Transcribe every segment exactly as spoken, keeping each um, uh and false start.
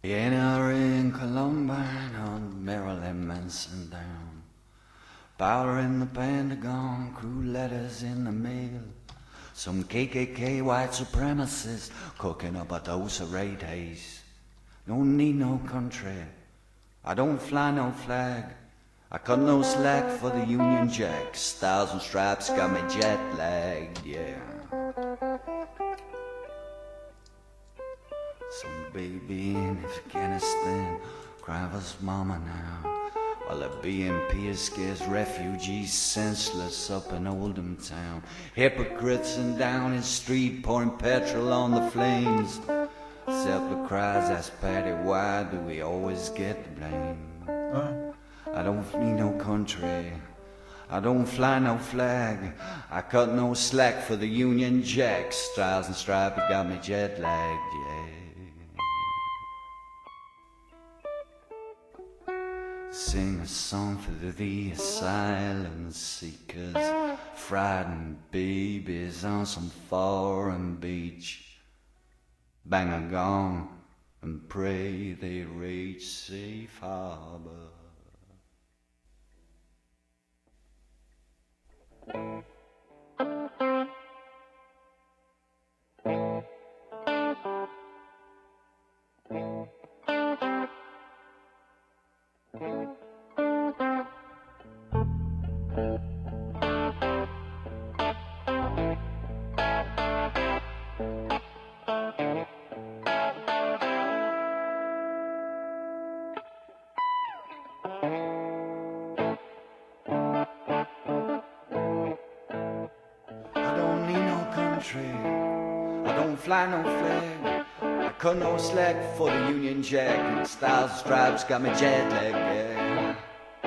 Vienna in Columbine on Marilyn Manson down. Powder in the Pentagon, crew letters in the mail. Some K K K white supremacists cooking up a dose of red haze. Don't need no country, I don't fly no flag. I cut no slack for the Union Jack. Stars and stripes got me jet lagged, yeah. Some baby in Afghanistan cry for his mama now, while the B M P scares refugees senseless up in Oldham Town. Hypocrites and down his street pouring petrol on the flames. Separate cries, ask Patty, why do we always get the blame? Huh? I don't need no country, I don't fly no flag. I cut no slack for the Union Jack. Stars and stripes got me jet lagged, yeah. Sing a song for the asylum seekers, frightened babies on some foreign beach. Bang a gong and pray they reach safe harbor. I don't fly no flag, I cut no slack for the Union Jack. And stars and stripes got me jet lagged, yeah.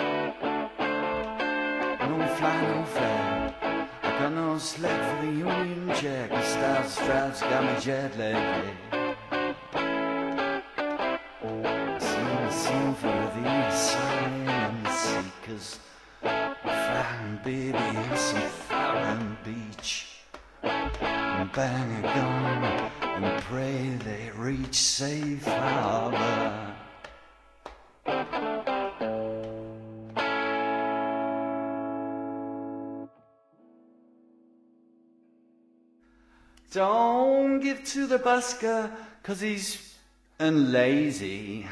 I don't fly no flag, I cut no slack for the Union Jack. And stars and stripes got me jet lagged, yeah. Sing a song for the asylum seekers, flying baby in some foreign beach. Bang a gun and pray they reach safe harbor. Don't give to the busker, 'cause he's and lazy.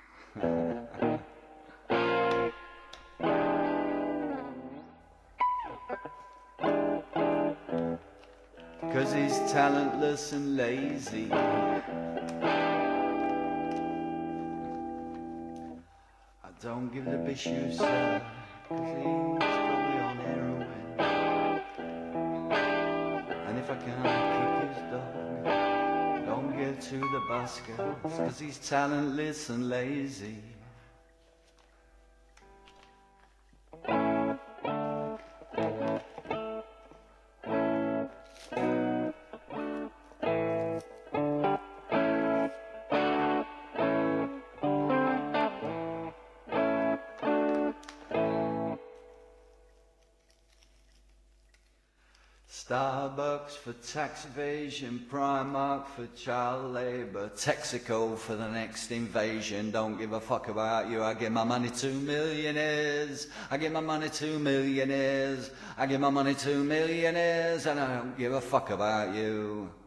'Cause he's talentless and lazy. I don't give the bishop, sir, 'cause he's probably on heroin. And if I can't kick his dog, don't give to the busker, 'cause he's talentless and lazy. Starbucks for tax evasion, Primark for child labour, Texaco for the next invasion. Don't give a fuck about you, I give my money to millionaires. I give my money to millionaires. I give my money to millionaires, and I don't give a fuck about you.